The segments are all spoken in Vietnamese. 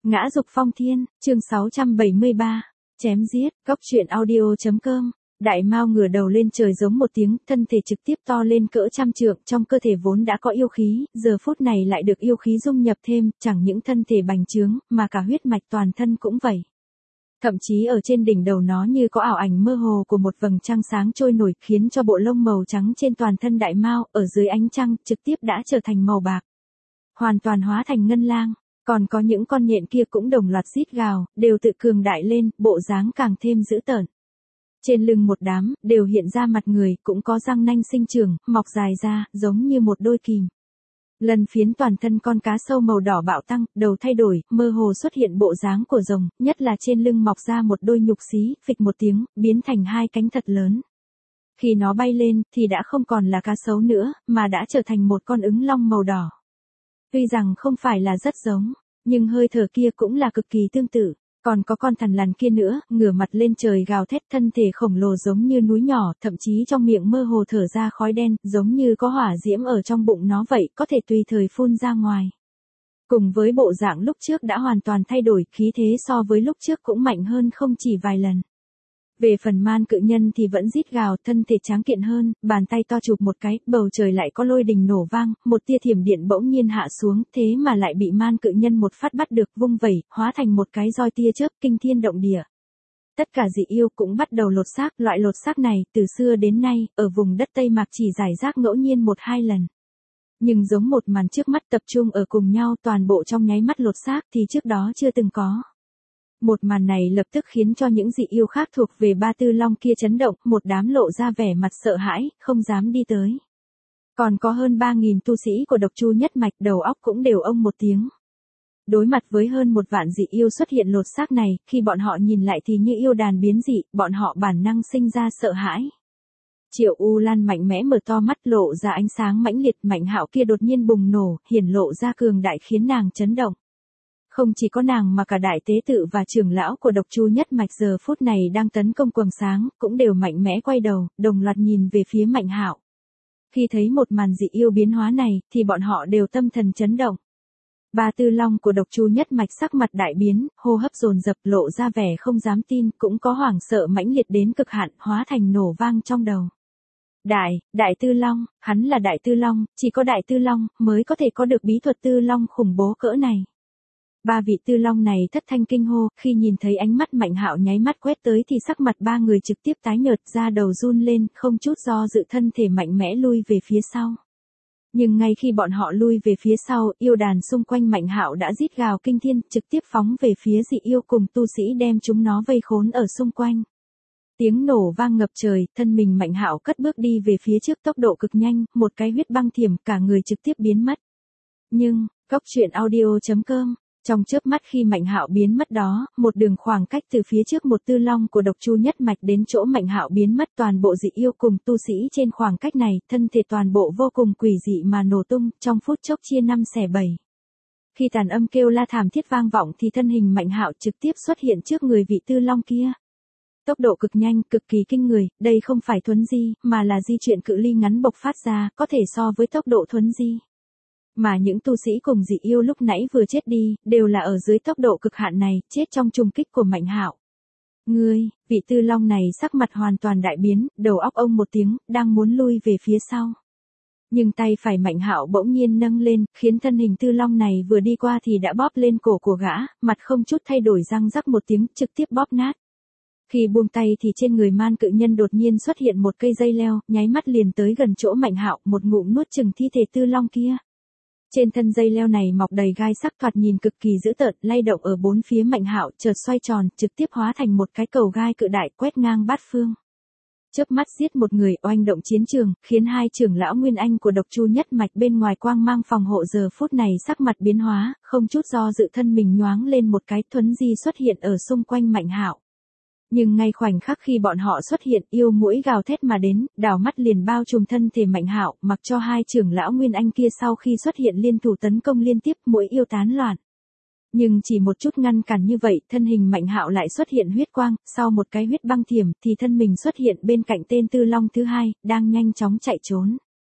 Ngã dục phong thiên, chương 673. Chém giết, góc truyện audio.com. Đại Mao ngửa đầu lên trời giống một tiếng, thân thể trực tiếp to lên cỡ trăm trượng, trong cơ thể vốn đã có yêu khí, giờ phút này lại được yêu khí dung nhập thêm, chẳng những thân thể bành trướng, mà cả huyết mạch toàn thân cũng vậy. Thậm chí ở trên đỉnh đầu nó như có ảo ảnh mơ hồ của một vầng trăng sáng trôi nổi, khiến cho bộ lông màu trắng trên toàn thân Đại Mao, ở dưới ánh trăng, trực tiếp đã trở thành màu bạc. Hoàn toàn hóa thành ngân lang. Còn có những con nhện kia cũng đồng loạt rít gào, đều tự cường đại lên, bộ dáng càng thêm dữ tợn. Trên lưng một đám, đều hiện ra mặt người, cũng có răng nanh sinh trưởng, mọc dài ra, giống như một đôi kìm. Lần phiến toàn thân con cá sâu màu đỏ bạo tăng, đầu thay đổi, mơ hồ xuất hiện bộ dáng của rồng, nhất là trên lưng mọc ra một đôi nhục xí, phịch một tiếng, biến thành hai cánh thật lớn. Khi nó bay lên, thì đã không còn là cá sấu nữa, mà đã trở thành một con ứng long màu đỏ. Tuy rằng không phải là rất giống, nhưng hơi thở kia cũng là cực kỳ tương tự. Còn có con thằn lằn kia nữa, ngửa mặt lên trời gào thét, thân thể khổng lồ giống như núi nhỏ, thậm chí trong miệng mơ hồ thở ra khói đen, giống như có hỏa diễm ở trong bụng nó vậy, có thể tùy thời phun ra ngoài. Cùng với bộ dạng lúc trước đã hoàn toàn thay đổi, khí thế so với lúc trước cũng mạnh hơn không chỉ vài lần. Về phần man cự nhân thì vẫn rít gào, thân thể tráng kiện hơn, bàn tay to chụp một cái, bầu trời lại có lôi đình nổ vang, một tia thiểm điện bỗng nhiên hạ xuống, thế mà lại bị man cự nhân một phát bắt được, vung vẩy, hóa thành một cái roi tia chớp, kinh thiên động địa. Tất cả dị yêu cũng bắt đầu lột xác, loại lột xác này, từ xưa đến nay, ở vùng đất Tây Mạc chỉ giải rác ngẫu nhiên 1-2 lần. Nhưng giống một màn trước mắt tập trung ở cùng nhau toàn bộ trong nháy mắt lột xác thì trước đó chưa từng có. Một màn này lập tức khiến cho những dị yêu khác thuộc về Ba Tư Long kia chấn động, một đám lộ ra vẻ mặt sợ hãi, không dám đi tới. Còn có hơn 3.000 tu sĩ của Độc Chu Nhất Mạch, đầu óc cũng đều ông một tiếng. Đối mặt với hơn 1 vạn dị yêu xuất hiện lột xác này, khi bọn họ nhìn lại thì như yêu đàn biến dị, bọn họ bản năng sinh ra sợ hãi. Triệu U Lan mạnh mẽ mở to mắt, lộ ra ánh sáng mãnh liệt, Mạnh Hạo kia đột nhiên bùng nổ, hiển lộ ra cường đại khiến nàng chấn động. Không chỉ có nàng mà cả đại tế tự và trưởng lão của Độc Chu Nhất Mạch giờ phút này đang tấn công quầng sáng, cũng đều mạnh mẽ quay đầu, đồng loạt nhìn về phía Mạnh Hạo. Khi thấy một màn dị yêu biến hóa này, thì bọn họ đều tâm thần chấn động. Ba Tư Long của Độc Chu Nhất Mạch sắc mặt đại biến, hô hấp dồn dập, lộ ra vẻ không dám tin, cũng có hoảng sợ mãnh liệt đến cực hạn, hóa thành nổ vang trong đầu. Đại Tư Long, hắn là Đại Tư Long, chỉ có Đại Tư Long mới có thể có được bí thuật Tư Long khủng bố cỡ này. 3 vị Tư Long này thất thanh kinh hô, khi nhìn thấy ánh mắt Mạnh Hạo nháy mắt quét tới thì sắc mặt 3 người trực tiếp tái nhợt, ra đầu run lên, không chút do dự thân thể mạnh mẽ lui về phía sau. Nhưng ngay khi bọn họ lui về phía sau, yêu đàn xung quanh Mạnh Hạo đã rít gào kinh thiên, trực tiếp phóng về phía dị yêu cùng tu sĩ, đem chúng nó vây khốn ở xung quanh. Tiếng nổ vang ngập trời, thân mình Mạnh Hạo cất bước đi về phía trước tốc độ cực nhanh, một cái huyết băng thiểm, cả người trực tiếp biến mất. Nhưng, góc truyện audio.com. Trong chớp mắt khi Mạnh Hạo biến mất đó, một đường khoảng cách từ phía trước một Tư Long của Độc Chu Nhất Mạch đến chỗ Mạnh Hạo biến mất, toàn bộ dị yêu cùng tu sĩ trên khoảng cách này, thân thể toàn bộ vô cùng quỷ dị mà nổ tung, trong phút chốc chia 5 xẻ 7. Khi tàn âm kêu la thảm thiết vang vọng thì thân hình Mạnh Hạo trực tiếp xuất hiện trước người vị Tư Long kia. Tốc độ cực nhanh, cực kỳ kinh người, đây không phải thuấn di, mà là di chuyển cự ly ngắn bộc phát ra, có thể so với tốc độ thuấn di. Mà những tu sĩ cùng dị yêu lúc nãy vừa chết đi, đều là ở dưới tốc độ cực hạn này, chết trong trùng kích của Mạnh Hạo. Vị Tư Long này sắc mặt hoàn toàn đại biến, đầu óc ông một tiếng, đang muốn lui về phía sau. Nhưng tay phải Mạnh Hạo bỗng nhiên nâng lên, khiến thân hình Tư Long này vừa đi qua thì đã bóp lên cổ của gã, mặt không chút thay đổi, răng rắc một tiếng, trực tiếp bóp nát. Khi buông tay thì trên người man cự nhân đột nhiên xuất hiện một cây dây leo, nháy mắt liền tới gần chỗ Mạnh Hạo, một ngụm nuốt chửng thi thể Tư Long kia. Trên thân dây leo này mọc đầy gai sắc, thoạt nhìn cực kỳ dữ tợn, lay động ở bốn phía Mạnh Hạo, chợt xoay tròn, trực tiếp hóa thành một cái cầu gai cự đại, quét ngang bát phương. Chớp mắt giết một người, oanh động chiến trường, khiến 2 trưởng lão Nguyên Anh của Độc Chu Nhất Mạch bên ngoài quang mang phòng hộ giờ phút này sắc mặt biến hóa, không chút do dự thân mình nhoáng lên một cái, thuấn di xuất hiện ở xung quanh Mạnh Hạo. Nhưng ngay khoảnh khắc khi bọn họ xuất hiện, yêu muỗi gào thét mà đến, đảo mắt liền bao trùm thân thể Mạnh Hạo, mặc cho 2 trưởng lão Nguyên Anh kia sau khi xuất hiện liên thủ tấn công liên tiếp, muỗi yêu tán loạn. Nhưng chỉ một chút ngăn cản như vậy, thân hình Mạnh Hạo lại xuất hiện huyết quang, sau một cái huyết băng thiểm thì thân mình xuất hiện bên cạnh tên Tư Long thứ 2, đang nhanh chóng chạy trốn.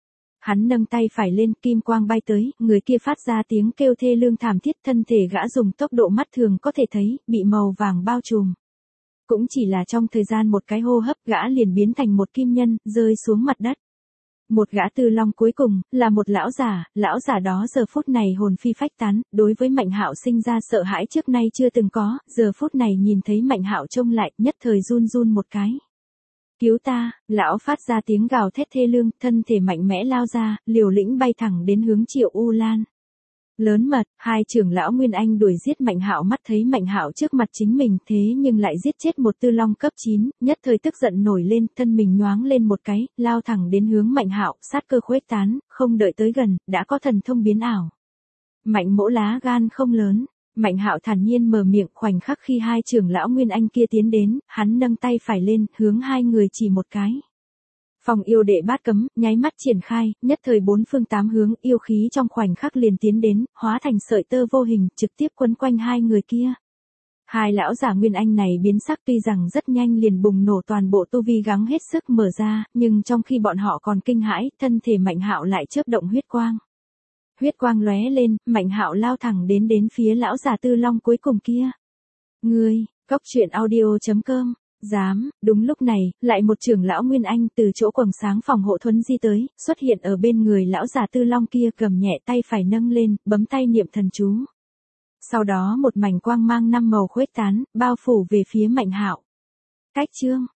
Hắn nâng tay phải lên, kim quang bay tới, người kia phát ra tiếng kêu thê lương thảm thiết, thân thể gã dùng tốc độ mắt thường có thể thấy, bị màu vàng bao trùm. Cũng chỉ là trong thời gian một cái hô hấp, gã liền biến thành một kim nhân, rơi xuống mặt đất. Một gã tư long cuối cùng, là một lão giả đó giờ phút này hồn phi phách tán, đối với Mạnh Hạo sinh ra sợ hãi trước nay chưa từng có, giờ phút này nhìn thấy Mạnh Hạo trông lại, nhất thời run run một cái. Cứu ta, lão phát ra tiếng gào thét thê lương, thân thể mạnh mẽ lao ra, liều lĩnh bay thẳng đến hướng Triệu U Lan. Lớn mật, hai trưởng lão Nguyên Anh đuổi giết Mạnh Hạo, mắt thấy Mạnh Hạo trước mặt chính mình thế nhưng lại giết chết một tư long cấp 9, nhất thời tức giận nổi lên, thân mình nhoáng lên một cái, lao thẳng đến hướng Mạnh Hạo, sát cơ khuếch tán, không đợi tới gần, đã có thần thông biến ảo. Mạnh Mỗ lá gan không lớn. Mạnh Hạo thản nhiên mở miệng, khoảnh khắc khi hai trưởng lão Nguyên Anh kia tiến đến, hắn nâng tay phải lên, hướng hai người chỉ một cái. Phòng yêu đệ bát cấm, nháy mắt triển khai, nhất thời bốn phương tám hướng, yêu khí trong khoảnh khắc liền tiến đến, hóa thành sợi tơ vô hình, trực tiếp quấn quanh hai người kia. Hai lão giả Nguyên Anh này biến sắc, tuy rằng rất nhanh liền bùng nổ toàn bộ tu vi, gắng hết sức mở ra, nhưng trong khi bọn họ còn kinh hãi, thân thể Mạnh Hạo lại chớp động huyết quang. Huyết quang lóe lên, Mạnh Hạo lao thẳng đến phía lão giả tư long cuối cùng kia. Ngươi, Cốc Truyện Audio.com, dám, đúng lúc này, lại một trưởng lão Nguyên Anh từ chỗ quầng sáng phòng hộ thuấn di tới, xuất hiện ở bên người lão giả tư long kia, cầm nhẹ tay phải nâng lên, bấm tay niệm thần chú. Sau đó một mảnh quang mang năm màu khuếch tán, bao phủ về phía Mạnh Hạo. Cách chương